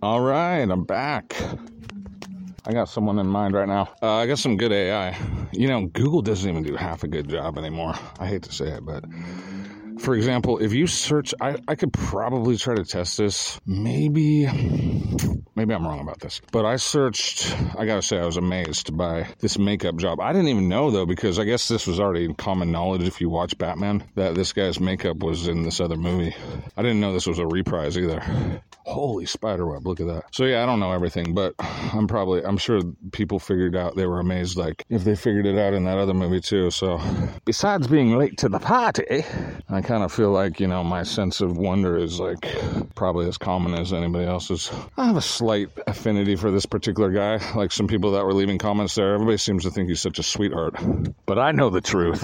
All right, I'm back. I got someone in mind right now. I got some good AI. You know, Google doesn't even do half a good job anymore. I hate to say it, but for example, if you search, I could probably try to test this. Maybe I'm wrong about this. But I searched, I gotta say, I was amazed by this makeup job. I didn't even know, though, because I guess this was already common knowledge if you watch Batman, that this guy's makeup was in this other movie. I didn't know this was a reprise either. Holy spiderweb, look at that. So yeah, I don't know everything, but I'm sure people figured out, they were amazed, like, if they figured it out in that other movie too. So besides being late to the party, I kind of feel like, you know, my sense of wonder is like probably as common as anybody else's. I have a slight affinity for this particular guy. Like some people that were leaving comments there, everybody seems to think he's such a sweetheart, but I know the truth.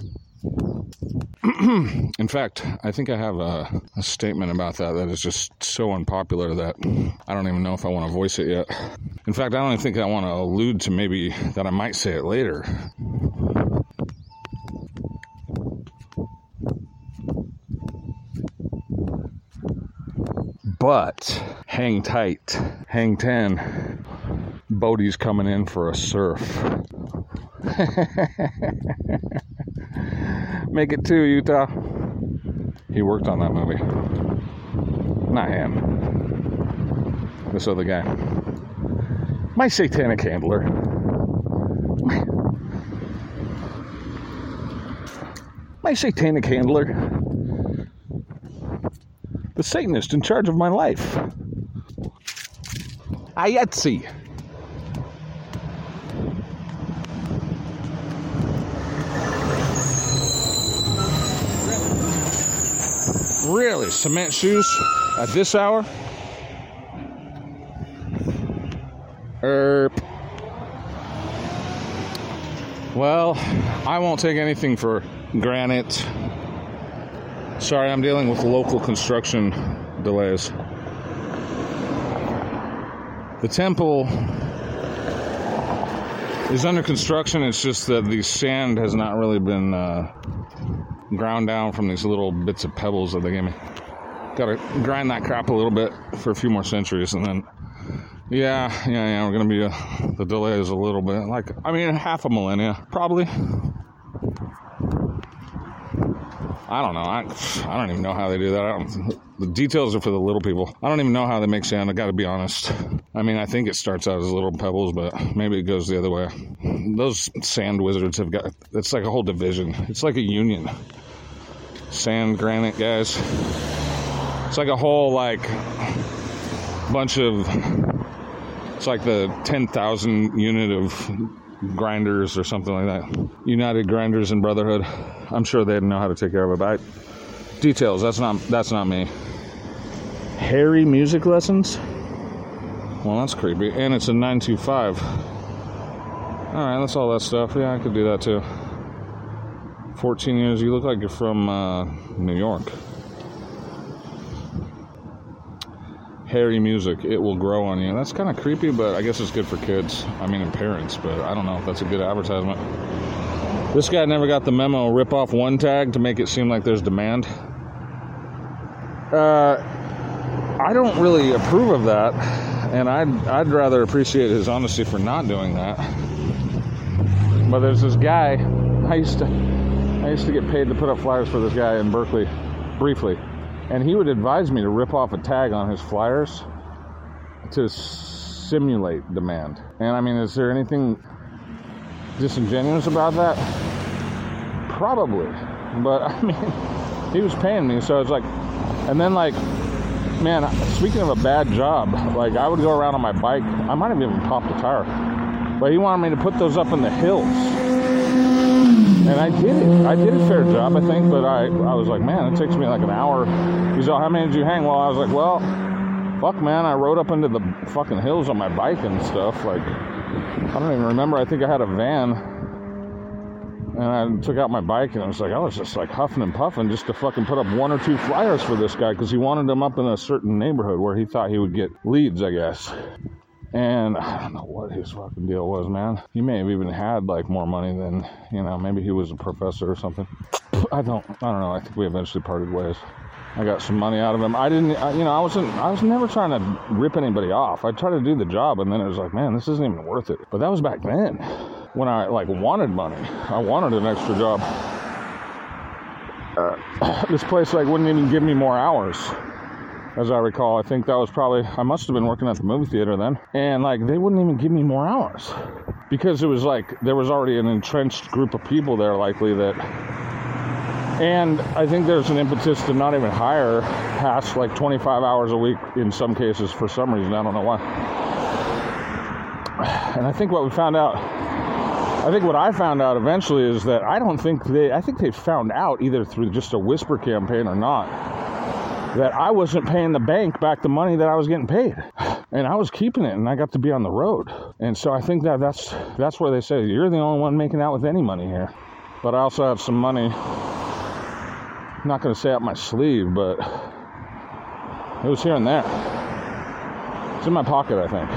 In fact, I think I have a statement about that is just so unpopular that I don't even know if I want to voice it yet. In fact, I don't even think I want to allude to maybe that I might say it later. But hang tight, hang 10. Bodie's coming in for a surf. Make it 2, Utah. He worked on that movie. Not him. This other guy. My satanic handler. My satanic handler. The Satanist in charge of my life. Ayatsi. Really? Cement shoes at this hour? Well, I won't take anything for granted. Sorry, I'm dealing with local construction delays. The temple is under construction. It's just that the sand has not really been ground down from these little bits of pebbles that they gave me. Gotta grind that crap a little bit for a few more centuries, and then yeah, we're gonna be the delay is a little bit, like, I mean, half a millennia probably. I don't know. I don't even know how they do that. The details are for the little people. I don't even know how they make sand. I got to be honest. I mean, I think it starts out as little pebbles, but maybe it goes the other way. Those sand wizards have got, it's like a whole division. It's like a union. Sand, granite guys. It's like a whole, like, bunch of, it's like the 10,000 unit of grinders or something like that. United Grinders and Brotherhood. I'm sure they know how to take care of it, but details, that's not me. Harry music lessons? Well, that's creepy. And it's a 925. Alright, that's all that stuff. Yeah, I could do that too. 14 years. You look like you're from New York. Harry music, it will grow on you. That's kind of creepy, but I guess it's good for kids. I mean, and parents, but I don't know if that's a good advertisement. This guy never got the memo. Rip off one tag to make it seem like there's demand. I don't really approve of that, and I'd rather appreciate his honesty for not doing that. But there's this guy. I used to get paid to put up flyers for this guy in Berkeley, briefly. And he would advise me to rip off a tag on his flyers to simulate demand. And I mean, is there anything disingenuous about that? Probably. But I mean, he was paying me, so I was like, and then like, man, speaking of a bad job, like I would go around on my bike. I might have even popped a tire. But he wanted me to put those up in the hills. And I did it. I did a fair job, I think, but I was like, man, it takes me like an hour. He's like, how many did you hang? Well, I was like, well, fuck, man, I rode up into the fucking hills on my bike and stuff. Like, I don't even remember. I think I had a van, and I took out my bike, and I was just like huffing and puffing just to fucking put up 1 or 2 flyers for this guy because he wanted them up in a certain neighborhood where he thought he would get leads, I guess. And I don't know what his fucking deal was, man. He may have even had, like, more money than, you know, maybe he was a professor or something. I don't know. I think we eventually parted ways. I got some money out of him. I was never trying to rip anybody off. I tried to do the job, and then it was like, man, this isn't even worth it. But that was back then, when I wanted money. I wanted an extra job. This place wouldn't even give me more hours, as I recall. I think that was I must have been working at the movie theater then, and they wouldn't even give me more hours because it was there was already an entrenched group of people there, likely that. And I think there's an impetus to not even hire past 25 hours a week in some cases for some reason. I don't know why. And I think what I found out eventually is that I think they found out either through just a whisper campaign or not, that I wasn't paying the bank back the money that I was getting paid. And I was keeping it, and I got to be on the road. And so I think that's where they say, you're the only one making out with any money here. But I also have some money, I'm not going to say up my sleeve, but it was here and there. It's in my pocket, I think.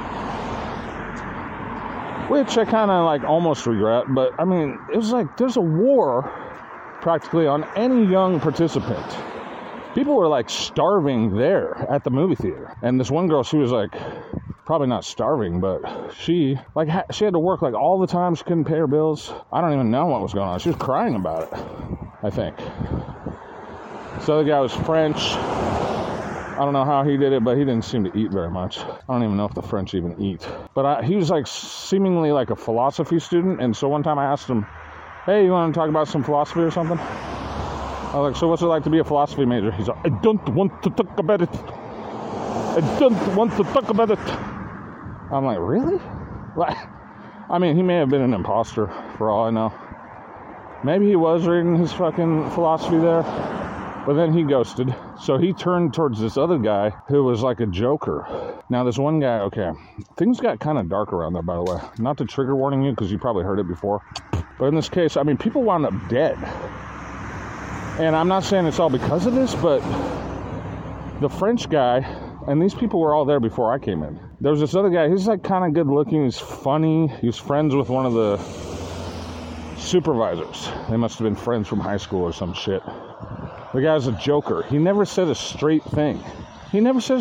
Which I kind of almost regret, but I mean, it was there's a war practically on any young participant. People were starving there at the movie theater. And this one girl, she was probably not starving, but she had to work all the time. She couldn't pay her bills. I don't even know what was going on. She was crying about it, I think. This other guy was French. I don't know how he did it, but he didn't seem to eat very much. I don't even know if the French even eat. But he was seemingly a philosophy student. And so one time I asked him, hey, you want to talk about some philosophy or something? I was so what's it like to be a philosophy major? He's like, I don't want to talk about it. I don't want to talk about it. I'm like, really? I mean, he may have been an imposter for all I know. Maybe he was reading his fucking philosophy there, but then he ghosted. So he turned towards this other guy who was a joker. Now, this one guy, okay, things got kind of dark around there, by the way. Not to trigger warning you, because you probably heard it before. But in this case, I mean, people wound up dead. And I'm not saying it's all because of this, but the French guy, and these people were all there before I came in. There was this other guy, he's kind of good looking, he's funny, he was friends with one of the supervisors. They must have been friends from high school or some shit. The guy's a joker. He never said a straight thing. He never said,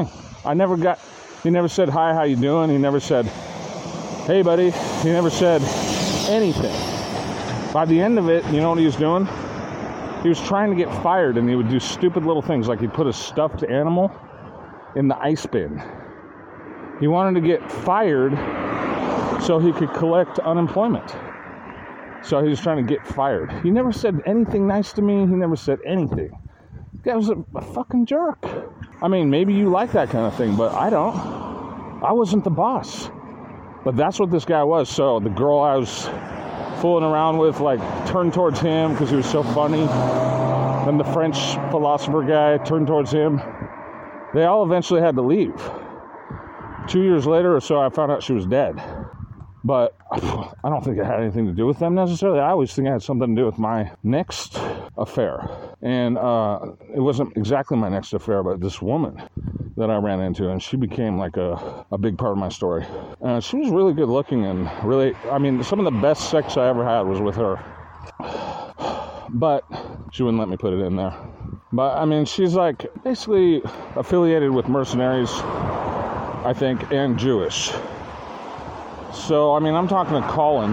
hi, how you doing? He never said, hey, buddy. He never said anything. By the end of it, you know what he was doing? He was trying to get fired, and he would do stupid little things, he'd put a stuffed animal in the ice bin. He wanted to get fired so he could collect unemployment. So he was trying to get fired. He never said anything nice to me. He never said anything. The guy was a fucking jerk. I mean, maybe you like that kind of thing, but I don't. I wasn't the boss. But that's what this guy was. So the girl I was fooling around with, turned towards him because he was so funny. Then the French philosopher guy turned towards him. They all eventually had to leave. 2 years later or so, I found out she was dead. But I don't think it had anything to do with them necessarily. I always think it had something to do with my next affair. And it wasn't exactly my next affair, but this woman that I ran into, and she became a big part of my story. She was really good looking, and really, I mean, some of the best sex I ever had was with her. But she wouldn't let me put it in there. But I mean, she's basically affiliated with mercenaries, I think, and Jewish. So, I mean, I'm talking to Colin,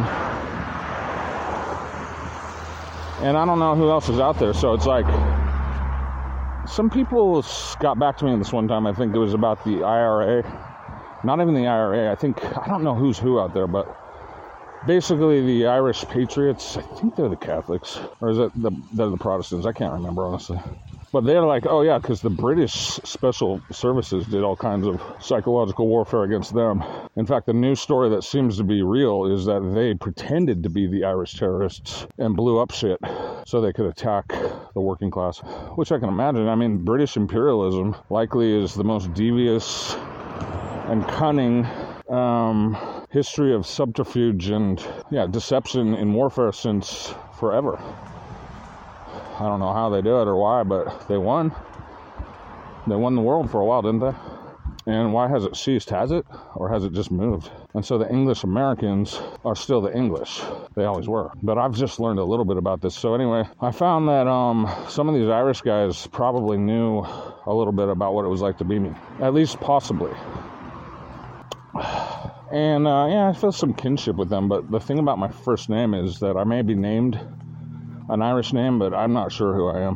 and I don't know who else is out there, so it's some people got back to me this one time. I think it was about the IRA, not even the IRA, I don't know who's who out there, but basically the Irish Patriots, I think they're the Catholics, or is it they're the Protestants? I can't remember, honestly. But they're oh yeah, because the British Special Services did all kinds of psychological warfare against them. In fact, the news story that seems to be real is that they pretended to be the Irish terrorists and blew up shit so they could attack the working class, which I can imagine. I mean, British imperialism likely is the most devious and cunning history of subterfuge and deception in warfare since forever. I don't know how they do it or why, but they won. They won the world for a while, didn't they? And why has it ceased? Has it? Or has it just moved? And so the English Americans are still the English. They always were. But I've just learned a little bit about this. So anyway, I found that some of these Irish guys probably knew a little bit about what it was like to be me. At least possibly. And yeah, I feel some kinship with them. But the thing about my first name is that I may be named an Irish name, but I'm not sure who I am.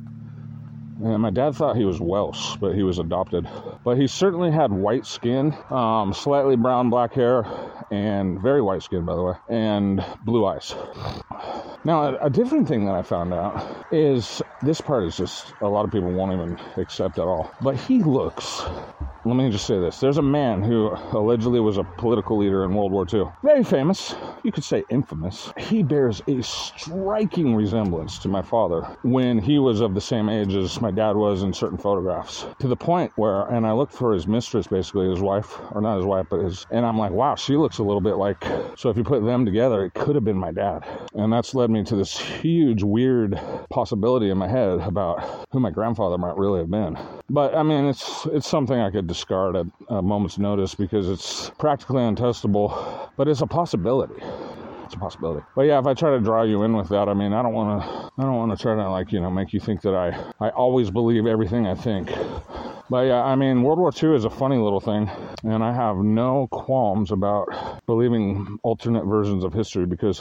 And my dad thought he was Welsh, but he was adopted. But he certainly had white skin, slightly brown black hair, and very white skin, by the way, and blue eyes. Now, a different thing that I found out is, this part is just, a lot of people won't even accept at all. But he looks, let me just say this. There's a man who allegedly was a political leader in World War II. Very famous. You could say infamous. He bears a striking resemblance to my father when he was of the same age as my dad was in certain photographs. To the point where, and I looked for his mistress, basically his wife, or not his wife, but his, and I'm like, wow, she looks a little bit like, so if you put them together, it could have been my dad. And that's led me to this huge, weird possibility in my head about who my grandfather might really have been. But I mean, it's something I could discard at a moment's notice because it's practically untestable, but it's a possibility. It's a possibility. But yeah, if I try to draw you in with that, I mean, I don't want to try to, like, you know, make you think that I always believe everything I think. But yeah, I mean, World War II is a funny little thing, and I have no qualms about believing alternate versions of history because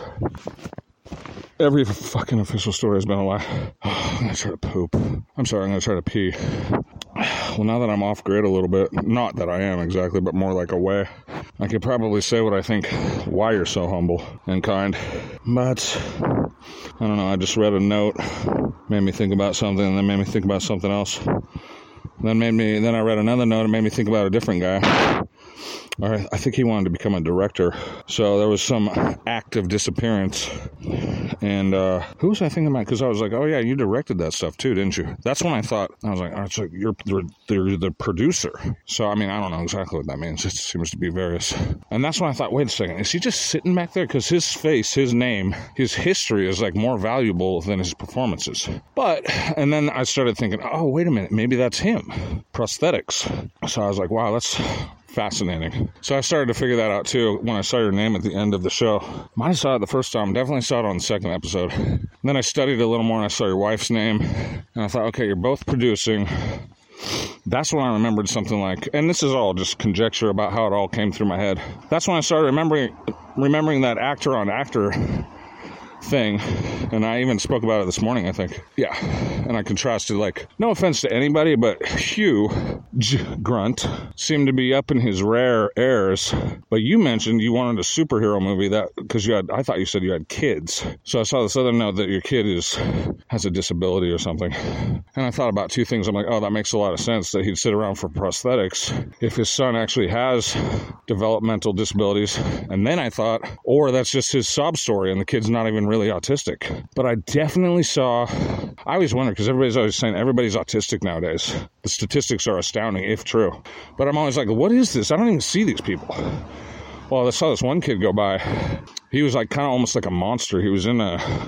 every fucking official story has been a lie. I'm gonna try to poop. I'm sorry, I'm gonna try to pee. Well, now that I'm off grid a little bit, not that I am exactly, but more like away, I could probably say what I think, why you're so humble and kind. But I don't know, I just read a note, made me think about something, and then made me think about something else. Then I read another note and made me think about a different guy. All right, I think he wanted to become a director. So there was some act of disappearance. And who was I thinking about? Because I was like, oh yeah, you directed that stuff too, didn't you? That's when I thought, I was like, oh, so you're the producer. So, I mean, I don't know exactly what that means. It seems to be various. And that's when I thought, wait a second, is he just sitting back there? Because his face, his name, his history is like more valuable than his performances. And then I started thinking, oh, wait a minute, maybe that's him. Prosthetics. So I was like, wow, that's fascinating. So I started to figure that out too when I saw your name at the end of the show. Might have saw it the first time, definitely saw it on the second episode. And then I studied a little more and I saw your wife's name and I thought, okay, you're both producing. That's when I remembered something like, and this is all just conjecture about how it all came through my head. That's when I started remembering that actor on actor thing, and I even spoke about it this morning, I think. Yeah, and I contrasted, like, no offense to anybody, but Hugh Grant seemed to be up in his rare airs, but you mentioned you wanted a superhero movie that, because I thought you said you had kids, so I saw this other note that your kid has a disability or something, and I thought about two things. I'm like, oh, that makes a lot of sense that he'd sit around for prosthetics if his son actually has developmental disabilities, and then I thought, or that's just his sob story and the kid's not even really autistic. But I definitely I always wonder, because everybody's always saying everybody's autistic nowadays. The statistics are astounding, if true. But I'm always like, what is this? I don't even see these people. Well, I saw this one kid go by. He was like kind of almost like a monster. He was in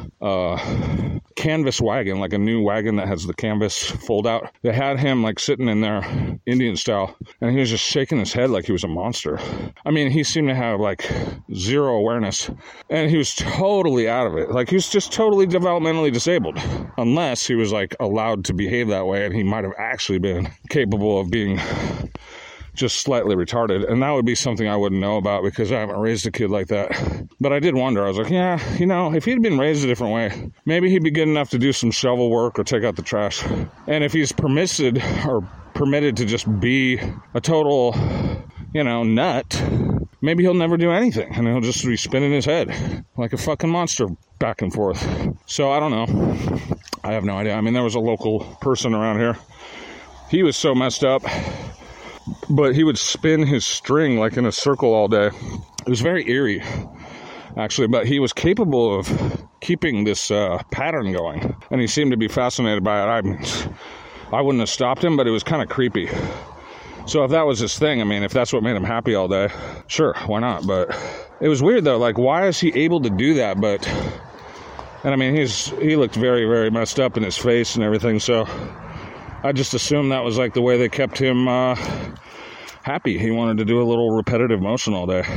a canvas wagon, like a new wagon that has the canvas fold out. They had him like sitting in there, Indian style, and he was just shaking his head like he was a monster. I mean, he seemed to have like zero awareness, and he was totally out of it. Like he was just totally developmentally disabled, unless he was like allowed to behave that way, and he might have actually been capable of being just slightly retarded, and that would be something I wouldn't know about because I haven't raised a kid like that. But I did wonder. I was like, yeah, you know, if he'd been raised a different way, maybe he'd be good enough to do some shovel work or take out the trash. And if he's permitted to just be a total, you know, nut, maybe he'll never do anything, and he'll just be spinning his head like a fucking monster back and forth. So I don't know. I have no idea. I mean, there was a local person around here. He was so messed up, but he would spin his string like in a circle all day. It was very eerie, actually, but he was capable of keeping this pattern going, and he seemed to be fascinated by it. I wouldn't have stopped him, but it was kind of creepy. So if that was his thing, I mean, if that's what made him happy all day, sure, why not? But it was weird, though. Like, why is he able to do that? And I mean, he looked very, very messed up in his face and everything, so I just assumed that was like the way they kept him happy. He wanted to do a little repetitive motion all day.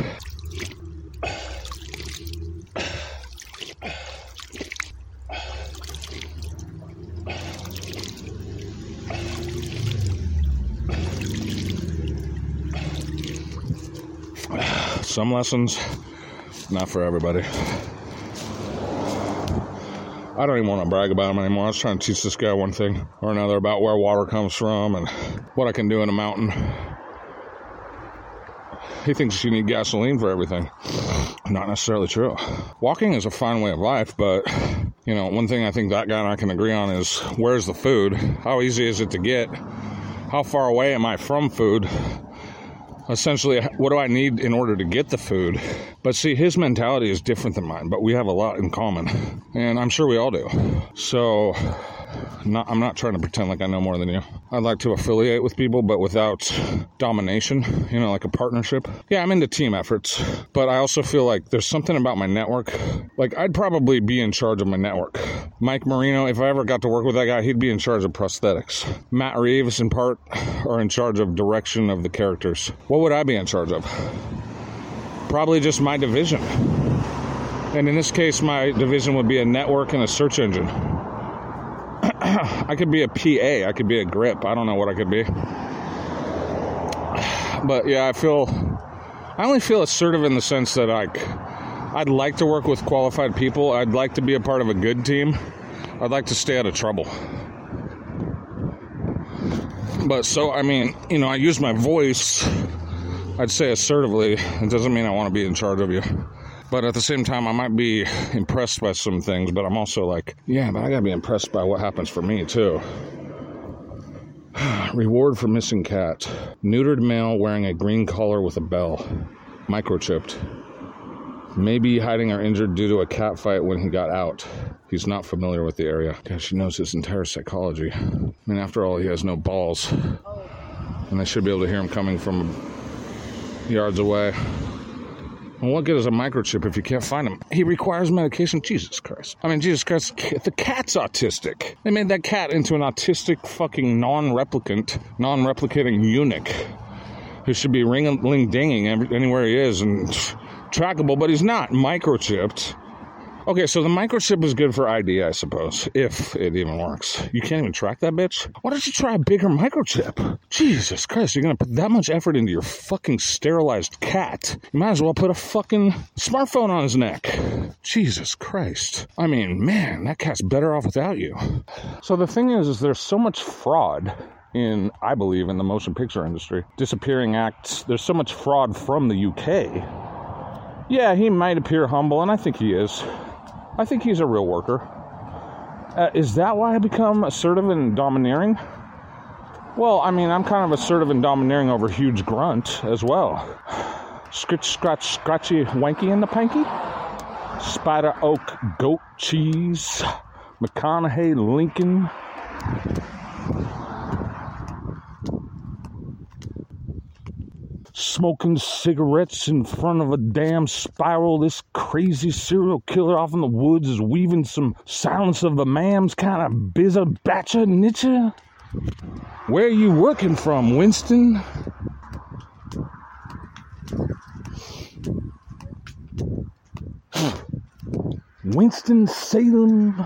Some lessons, not for everybody. I don't even want to brag about him anymore. I was trying to teach this guy one thing or another about where water comes from and what I can do in a mountain. He thinks you need gasoline for everything. Not necessarily true. Walking is a fine way of life, but, you know, one thing I think that guy and I can agree on is where's the food? How easy is it to get? How far away am I from food? Essentially, what do I need in order to get the food? But see, his mentality is different than mine, but we have a lot in common. And I'm sure we all do. So, I'm not trying to pretend like I know more than you. I'd like to affiliate with people, but without domination, you know, like a partnership. Yeah, I'm into team efforts, but I also feel like there's something about my network. Like, I'd probably be in charge of my network. Mike Marino, if I ever got to work with that guy, he'd be in charge of prosthetics. Matt Reeves, in part, are in charge of direction of the characters. What would I be in charge of? Probably just my division. And in this case, my division would be a network and a search engine. I could be a PA. I could be a grip. I don't know what I could be. But yeah, I only feel assertive in the sense that I'd like to work with qualified people. I'd like to be a part of a good team. I'd like to stay out of trouble. But so, I mean, you know, I use my voice, I'd say assertively. It doesn't mean I want to be in charge of you. But at the same time, I might be impressed by some things, but I'm also like, yeah, but I gotta be impressed by what happens for me, too. Reward for missing cat. Neutered male wearing a green collar with a bell. Microchipped. Maybe hiding or injured due to a cat fight when he got out. He's not familiar with the area. Gosh, he knows his entire psychology. I mean, after all, he has no balls. And they should be able to hear him coming from yards away. Well, what good is a microchip if you can't find him? He requires medication. Jesus Christ. I mean, Jesus Christ, the cat's autistic. They made that cat into an autistic fucking non-replicating eunuch who should be ring-a-ling-dinging anywhere he is and trackable, but he's not microchipped. Okay, so the microchip is good for ID, I suppose, if it even works. You can't even track that bitch? Why don't you try a bigger microchip? Jesus Christ, you're gonna put that much effort into your fucking sterilized cat. You might as well put a fucking smartphone on his neck. Jesus Christ. I mean, man, that cat's better off without you. So the thing is there's so much fraud I believe, in the motion picture industry. Disappearing acts, there's so much fraud from the UK. Yeah, he might appear humble, and I think he is. I think he's a real worker. Is that why I become assertive and domineering? Well, I mean, I'm kind of assertive and domineering over Huge Grunt as well. Scritch, scratch, scratchy, wanky in the panky. Spider Oak, goat cheese. McConaughey, Lincoln. Smoking cigarettes in front of a damn spiral. This crazy serial killer off in the woods is weaving some Silence of the Lambs kind of bizza batcha nitcha. Where are you working from, Winston? Winston-Salem,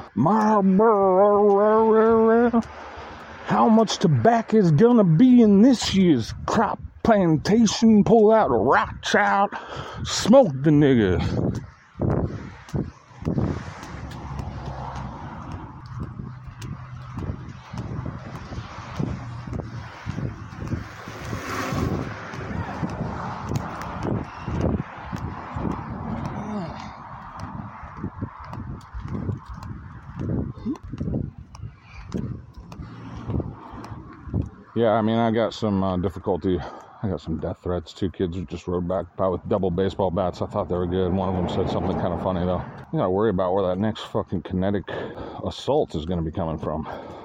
Marlboro. How much tobacco is gonna be in this year's crop plantation? Pull out a Rothschild, smoke the nigga. Yeah, I mean, I got some difficulty. I got some death threats. 2 kids just rode back by with double baseball bats. I thought they were good. One of them said something kind of funny, though. You gotta worry about where that next fucking kinetic assault is gonna be coming from.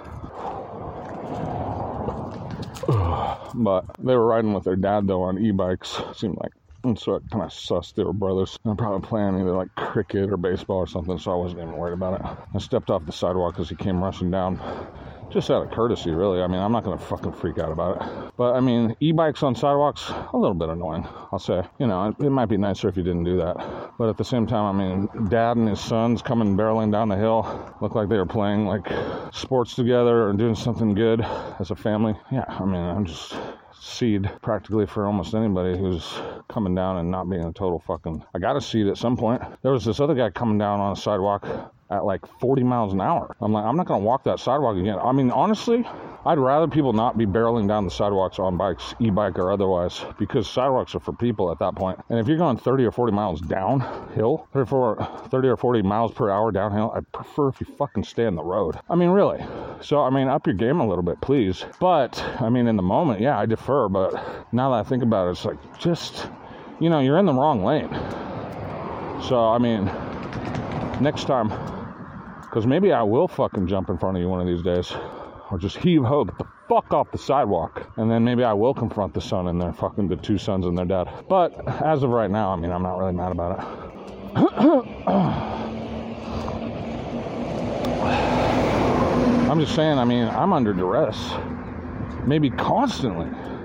But they were riding with their dad, though, on e-bikes. Seemed like, and so it kind of sussed they were brothers. I'm probably playing either like cricket or baseball or something, so I wasn't even worried about it. I stepped off the sidewalk as he came rushing down. Just out of courtesy, really. I mean, I'm not going to fucking freak out about it. But, I mean, e-bikes on sidewalks, a little bit annoying, I'll say. You know, it might be nicer if you didn't do that. But at the same time, I mean, dad and his sons coming barreling down the hill, looked like they were playing, like, sports together or doing something good as a family. Yeah, I mean, I'm just seed practically for almost anybody who's coming down and not being a total fucking... I got a seed at some point. There was this other guy coming down on a sidewalk at like 40 miles an hour. I'm like, I'm not going to walk that sidewalk again. I mean, honestly, I'd rather people not be barreling down the sidewalks on bikes, e-bike or otherwise, because sidewalks are for people at that point. And if you're going 30 or 40 miles downhill, 30 or 40 miles per hour downhill, I'd prefer if you fucking stay on the road. I mean, really. So, I mean, up your game a little bit, please. But, I mean, in the moment, yeah, I defer. But now that I think about it, it's like, just, you know, you're in the wrong lane. So, I mean, next time, because maybe I will fucking jump in front of you one of these days. Or just heave-ho, get the fuck off the sidewalk. And then maybe I will confront the son and their fucking, the two sons and their dad. But as of right now, I mean, I'm not really mad about it. I'm just saying, I mean, I'm under duress. Maybe constantly.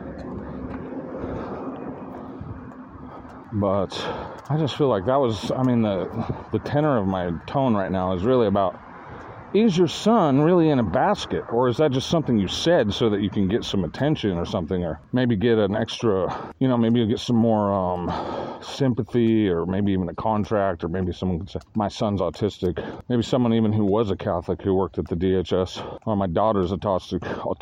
But I just feel like that was, I mean, the tenor of my tone right now is really about, is your son really in a basket? Or is that just something you said so that you can get some attention or something? Or maybe get an extra, you know, maybe you'll get some more sympathy, or maybe even a contract, or maybe someone could say, my son's autistic. Maybe someone even who was a Catholic who worked at the DHS. Or my daughter's autistic,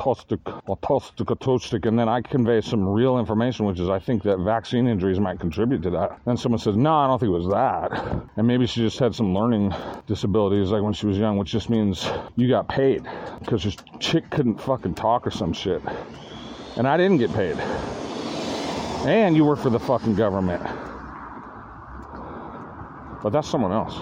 and then I convey some real information, which is I think that vaccine injuries might contribute to that. Then someone says, no, I don't think it was that. And maybe she just had some learning disabilities like when she was young, which just means you got paid because this chick couldn't fucking talk or some shit. And I didn't get paid. And you work for the fucking government. But that's someone else.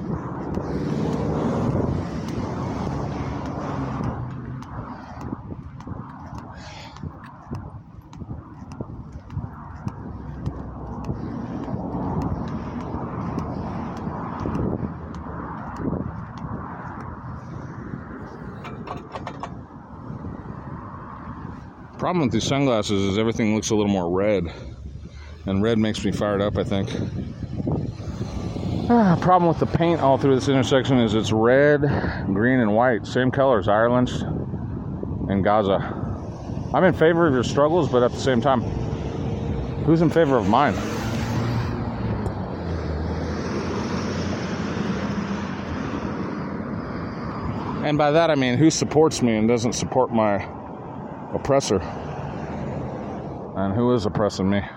Problem with these sunglasses is everything looks a little more red, and red makes me fired up, I think. Problem with the paint all through this intersection is it's red, green, and white, same colors, Ireland and Gaza. I'm in favor of your struggles, but at the same time, who's in favor of mine? And by that I mean who supports me and doesn't support my oppressor, and who is oppressing me.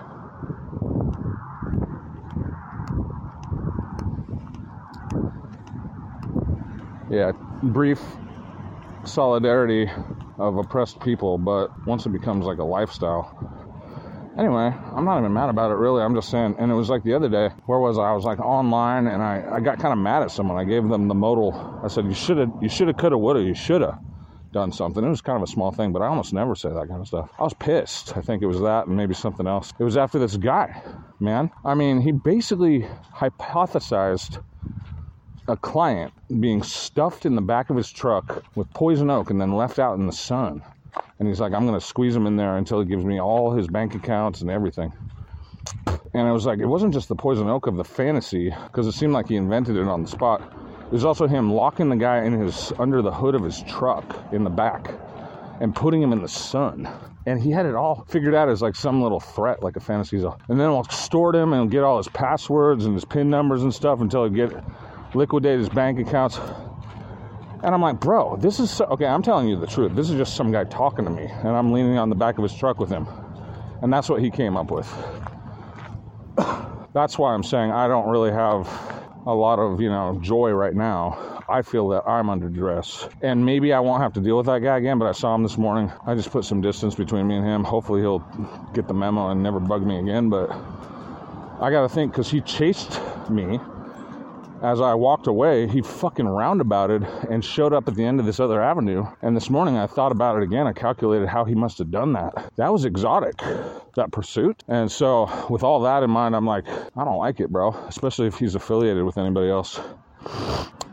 Yeah, brief solidarity of oppressed people, but once it becomes like a lifestyle. Anyway, I'm not even mad about it, really. I'm just saying, and it was like the other day, where was I? I was like online, and I got kind of mad at someone. I gave them the modal. I said, you shoulda, coulda, woulda, you shoulda done something. It was kind of a small thing, but I almost never say that kind of stuff. I was pissed. I think it was that and maybe something else. It was after this guy, man. I mean, he basically hypothesized a client being stuffed in the back of his truck with poison oak and then left out in the sun. And he's like, I'm going to squeeze him in there until he gives me all his bank accounts and everything. And I was like, it wasn't just the poison oak of the fantasy, because it seemed like he invented it on the spot. It was also him locking the guy in under the hood of his truck in the back and putting him in the sun. And he had it all figured out as like some little threat, like a fantasy. And then we'll store him and get all his passwords and his PIN numbers and stuff until he liquidate his bank accounts. And I'm like, bro, this is okay, I'm telling you the truth. This is just some guy talking to me, and I'm leaning on the back of his truck with him. And that's what he came up with. That's why I'm saying I don't really have a lot of, joy right now. I feel that I'm under duress. And maybe I won't have to deal with that guy again, but I saw him this morning. I just put some distance between me and him. Hopefully he'll get the memo and never bug me again. But I got to think, because he chased me. As I walked away, he fucking roundabouted and showed up at the end of this other avenue. And this morning I thought about it again. I calculated how he must have done that. That was exotic, that pursuit. And so with all that in mind, I'm like, I don't like it, bro. Especially if he's affiliated with anybody else.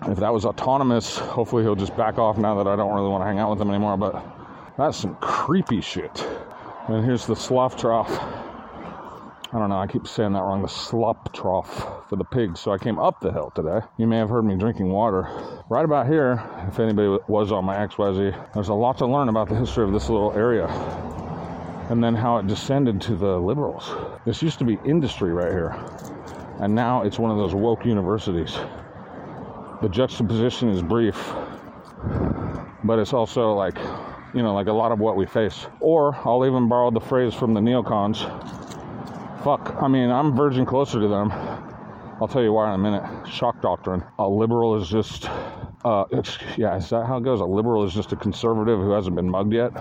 If that was autonomous, hopefully he'll just back off now that I don't really want to hang out with him anymore. But that's some creepy shit. And here's the slough trough. I don't know, I keep saying that wrong. The slop trough for the pigs. So I came up the hill today. You may have heard me drinking water. Right about here, if anybody was on my XYZ, there's a lot to learn about the history of this little area. And then how it descended to the liberals. This used to be industry right here. And now it's one of those woke universities. The juxtaposition is brief. But it's also like, you know, like a lot of what we face. Or I'll even borrow the phrase from the neocons. Fuck, I mean, I'm verging closer to them. I'll tell you why in a minute. Shock doctrine. A liberal is just, yeah, is that how it goes? A liberal is just a conservative who hasn't been mugged yet?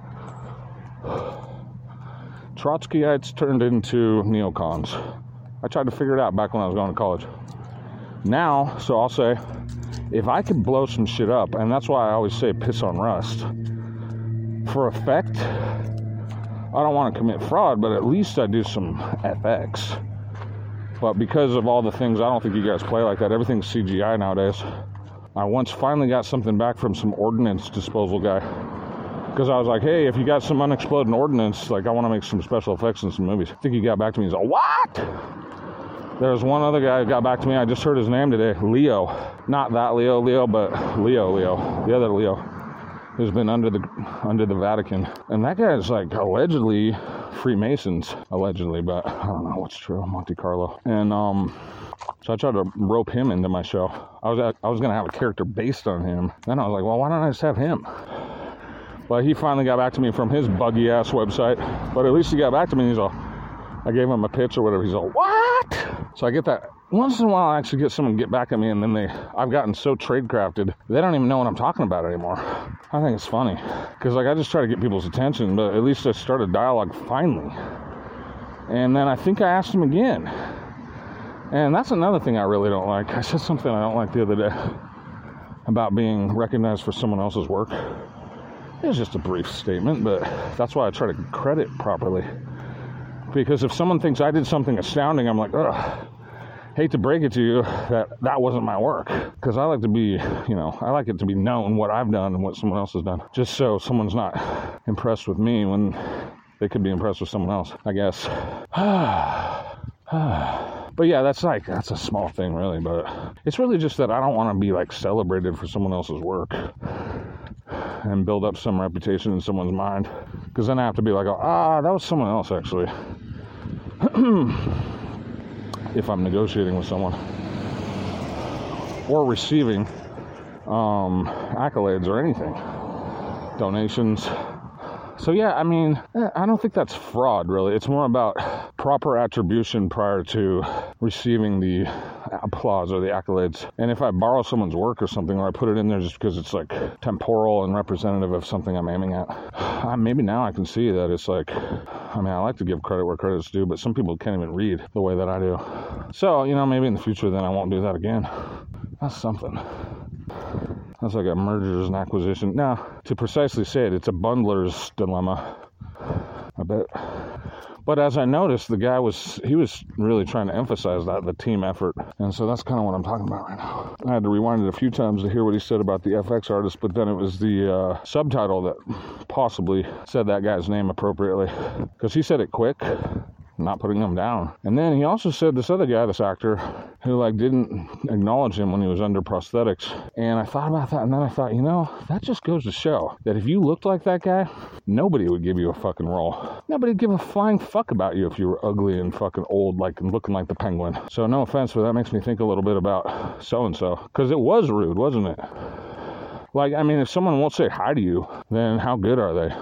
Trotskyites turned into neocons. I tried to figure it out back when I was going to college. Now, so I'll say, if I could blow some shit up, and that's why I always say piss on rust, for effect, I don't want to commit fraud, but at least I do some FX. But because of all the things, I don't think you guys play like that. Everything's CGI nowadays. I once finally got something back from some ordnance disposal guy. Because I was like, hey, if you got some unexploded ordnance, like I want to make some special effects in some movies. I think he got back to me. He's like, what? There was one other guy who got back to me. I just heard his name today. Leo. Not that Leo, but Leo. The other Leo. Who's been under the Vatican. And that guy is like allegedly Freemasons. Allegedly, but I don't know what's true. Monte Carlo. And so I tried to rope him into my show. I was gonna have a character based on him. Then I was like, well, why don't I just have him? But he finally got back to me from his buggy ass website. But at least he got back to me. He's all, I gave him a pitch or whatever. He's all, what? So I get that. Once in a while, I actually get someone to get back at me, and then I've gotten so trade-crafted, they don't even know what I'm talking about anymore. I think it's funny. Because, like, I just try to get people's attention, but at least I started dialogue finally. And then I think I asked him again. And that's another thing I really don't like. I said something I don't like the other day about being recognized for someone else's work. It was just a brief statement, but that's why I try to credit properly. Because if someone thinks I did something astounding, I'm like, ugh. Hate to break it to you that wasn't my work. Because I like to be, I like it to be known what I've done and what someone else has done. Just so someone's not impressed with me when they could be impressed with someone else, I guess. But yeah, that's a small thing really. But it's really just that I don't want to be like celebrated for someone else's work. And build up some reputation in someone's mind. Because then I have to be like, that was someone else actually. If I'm negotiating with someone or receiving accolades or anything, donations. So yeah, I mean, I don't think that's fraud really. It's more about proper attribution prior to receiving the applause or the accolades. And if I borrow someone's work or something, or I put it in there just because it's like temporal and representative of something I'm aiming at, maybe now I can see that it's like, I mean, I like to give credit where credit's due, but some people can't even read the way that I do. So, maybe in the future then I won't do that again. That's something. That's like a mergers and acquisition. Now, to precisely say it, it's a bundler's dilemma, I bet. But as I noticed, the guy was really trying to emphasize the team effort. And so that's kind of what I'm talking about right now. I had to rewind it a few times to hear what he said about the FX artist, but then it was the subtitle that possibly said that guy's name appropriately. Because he said it quick, not putting him down. And then he also said this other guy, this actor, who didn't acknowledge him when he was under prosthetics. And I thought about that, and then I thought, that just goes to show that if you looked like that guy, nobody would give you a fucking role. Nobody would give a flying fuck about you if you were ugly and fucking old, and looking like the Penguin. So no offense, but that makes me think a little bit about so-and-so. Because it was rude, wasn't it? If someone won't say hi to you, then how good are they?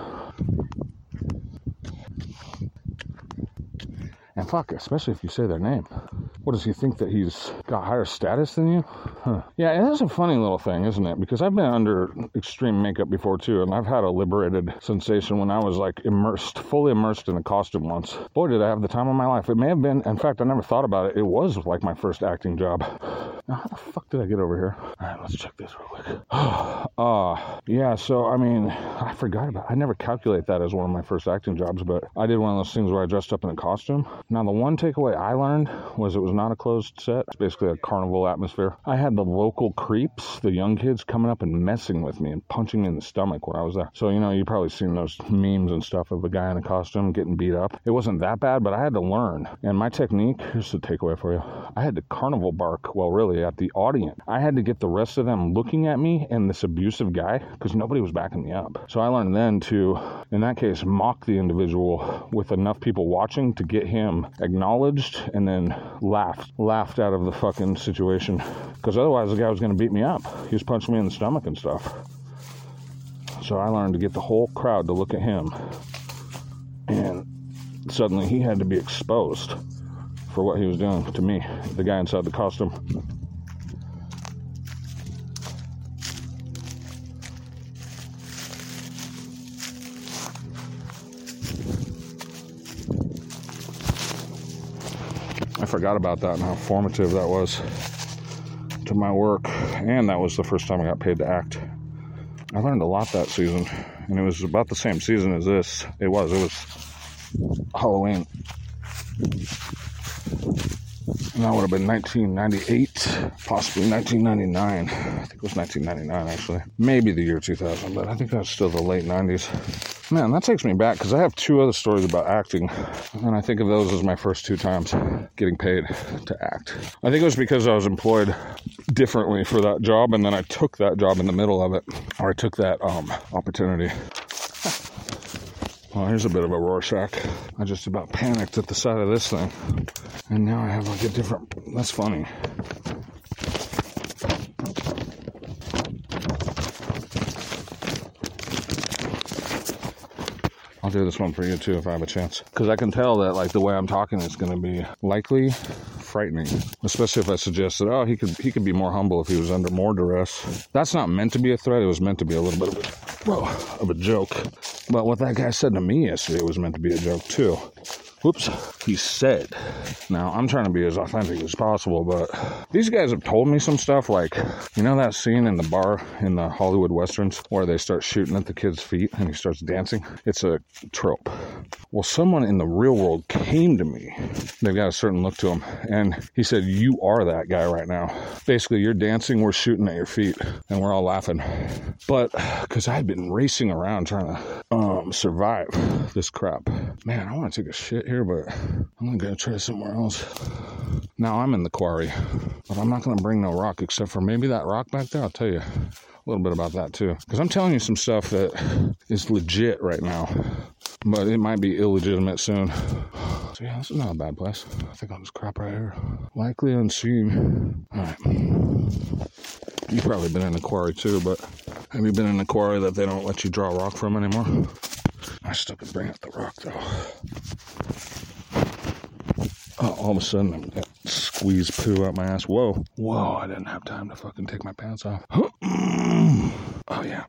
And fuck, especially if you say their name. What, does he think that he's got higher status than you? Huh. Yeah, it is a funny little thing, isn't it? Because I've been under extreme makeup before too, and I've had a liberated sensation when I was fully immersed in a costume once. Boy, did I have the time of my life. It may have been, in fact, I never thought about it. It was like my first acting job. Now, how the fuck did I get over here? All right, let's check this real quick. Yeah, so, I forgot about it. I never calculate that as one of my first acting jobs, but I did one of those things where I dressed up in a costume. Now, the one takeaway I learned was it was not a closed set. It's basically a carnival atmosphere. I had the local creeps, the young kids, coming up and messing with me and punching me in the stomach when I was there. So, you've probably seen those memes and stuff of a guy in a costume getting beat up. It wasn't that bad, but I had to learn. And my technique, here's the takeaway for you. I had to carnival bark, well, really, at the audience. I had to get the rest of them looking at me and this abusive guy because nobody was backing me up. So I learned then to, in that case, mock the individual with enough people watching to get him acknowledged and then laughed out of the fucking situation. Because otherwise the guy was going to beat me up. He was punching me in the stomach and stuff. So I learned to get the whole crowd to look at him. And suddenly he had to be exposed for what he was doing to me, the guy inside the costume. I forgot about that and how formative that was to my work. And that was the first time I got paid to act. I learned a lot that season. And it was about the same season as this. It was Halloween. And that would have been 1998, possibly 1999. I think it was 1999, actually. Maybe the year 2000, but I think that's still the late 90s. Man, that takes me back, because I have two other stories about acting, and I think of those as my first two times getting paid to act. I think it was because I was employed differently for that job, and then I took that job in the middle of it, or I took that opportunity. Well, here's a bit of a Rorschach. I just about panicked at the sight of this thing. And now I have like a different... That's funny. I'll do this one for you too if I have a chance. Because I can tell that like the way I'm talking is going to be likely frightening. Especially if I suggest that, he could be more humble if he was under more duress. That's not meant to be a threat. It was meant to be a little bit of a joke. But what that guy said to me yesterday was meant to be a joke too. Whoops. He said. Now, I'm trying to be as authentic as possible, but these guys have told me some stuff like, that scene in the bar in the Hollywood Westerns where they start shooting at the kid's feet and he starts dancing? It's a trope. Well, someone in the real world came to me. They've got a certain look to them. And he said, you are that guy right now. Basically, you're dancing, we're shooting at your feet, and we're all laughing. But, because I've been racing around trying to survive this crap. Man, I want to take a shit here, but I'm going to try somewhere else. Now, I'm in the quarry, but I'm not going to bring no rock except for maybe that rock back there. I'll tell you a little bit about that, too. Because I'm telling you some stuff that is legit right now, but it might be illegitimate soon. So, yeah, this is not a bad place. I think I'll just crap right here. Likely unseen. All right. You've probably been in a quarry, too, but have you been in a quarry that they don't let you draw a rock from anymore? I still could bring up the rock, though. Oh, all of a sudden, I'm going to squeeze poo out my ass. Whoa, I didn't have time to fucking take my pants off. Oh, yeah.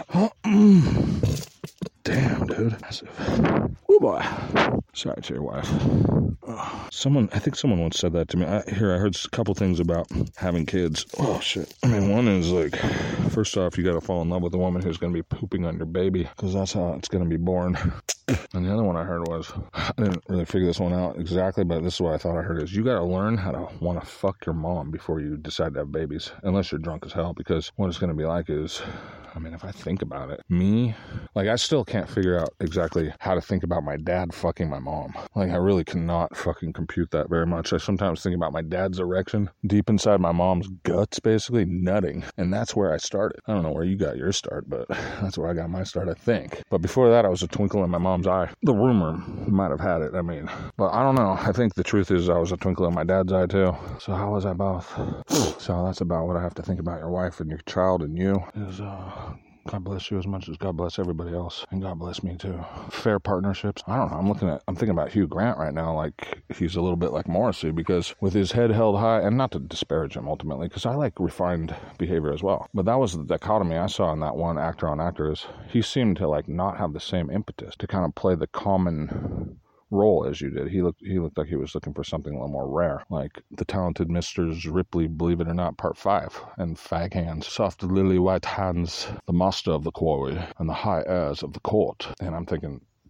Damn, dude. Massive. Oh, boy. Sorry to your wife. I think someone once said that to me. I heard a couple things about having kids. Oh, shit. I mean, one is like, first off, you got to fall in love with a woman who's going to be pooping on your baby, because that's how it's going to be born. And the other one I heard was, I didn't really figure this one out exactly, but this is what I thought I heard, is you got to learn how to want to fuck your mom before you decide to have babies, unless you're drunk as hell, because what it's going to be like is, I mean, if I think about it, I still can't figure out exactly how to think about my dad fucking my mom. Like, I really cannot fucking compute that very much. I sometimes think about my dad's erection deep inside my mom's guts, basically nutting. And that's where I started. I don't know where you got your start, but that's where I got my start, I think. But before that, I was a twinkle in my mom's eye. The rumor might have had it, but I don't know. I think the truth is I was a twinkle in my dad's eye, too. So how was I both? So that's about what I have to think about your wife and your child and you is, God bless you as much as God bless everybody else. And God bless me too. Fair partnerships. I don't know. I'm thinking about Hugh Grant right now. Like, he's a little bit like Morrissey, because with his head held high, and not to disparage him ultimately, because I like refined behavior as well. But that was the dichotomy I saw in that one actor on actor, is he seemed to like not have the same impetus to kind of play the common role as you did. He looked like he was looking for something a little more rare, like The Talented Mrs. Ripley, Believe It or Not, Part 5, and Fag Hands, Soft Lily White Hands, The Master of the Quarry, and The High Airs of the Court. And I'm thinking,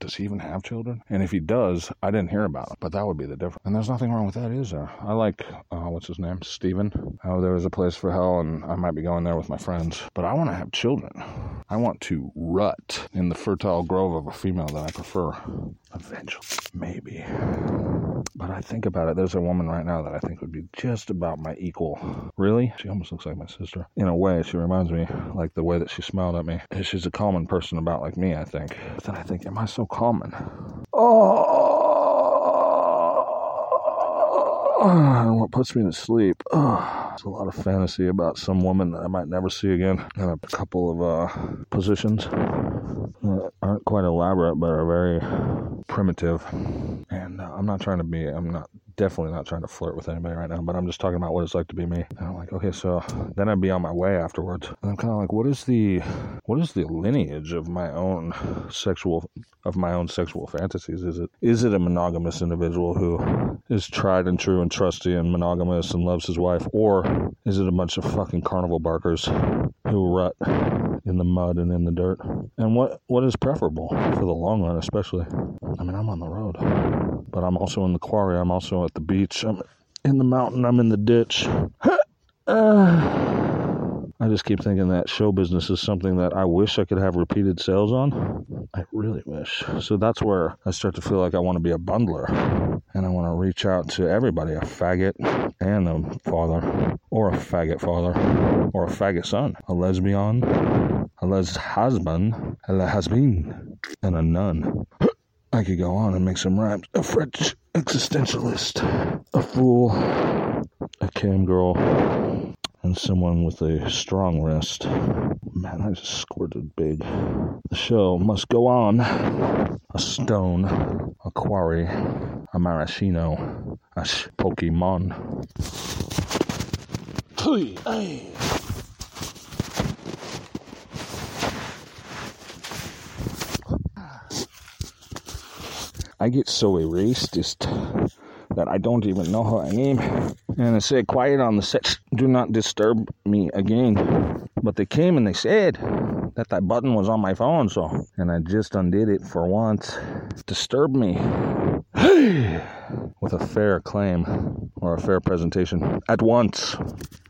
does he even have children? And if he does, I didn't hear about him, but that would be the difference. And there's nothing wrong with that, is there? I like, what's his name? Steven. Oh, there is a place for hell, and I might be going there with my friends. But I want to have children. I want to rut in the fertile grove of a female that I prefer. Eventually. Maybe. But I think about it, there's a woman right now that I think would be just about my equal. Really? She almost looks like my sister. In a way, she reminds me, like the way that she smiled at me. She's a common person about like me, I think. But then I think, am I so common? And what puts me to sleep? There's a lot of fantasy about some woman that I might never see again. And a couple of positions that aren't quite elaborate, but are very primitive. And I'm definitely not trying to flirt with anybody right now, but I'm just talking about what it's like to be me. And I'm like, okay, so then I'd be on my way afterwards. And I'm kind of like, what is the lineage of my own sexual fantasies? Is it a monogamous individual who is tried and true and trusty and monogamous and loves his wife, or is it a bunch of fucking carnival barkers who rut in the mud and in the dirt? And what is preferable for the long run, especially? I mean, I'm on the road, but I'm also in the quarry. I'm also at the beach. I'm in the mountain. I'm in the ditch. I just keep thinking that show business is something that I wish I could have repeated sales on. I really wish. So that's where I start to feel like I want to be a bundler. And I want to reach out to everybody, a faggot and a father, or a faggot father, or a faggot son, a lesbian, a husband, a husband, and a nun. I could go on and make some rhymes. A French existentialist, a fool, a cam girl, and someone with a strong wrist. Man, I just squirted big. The show must go on. A stone, a quarry, a maraschino, a Pokemon. Hey. I get so erased that I don't even know how I name. And it said, quiet on the set, do not disturb me again. But they came and they said that button was on my phone, and I just undid it for once. Disturb me. With a fair claim or a fair presentation at once.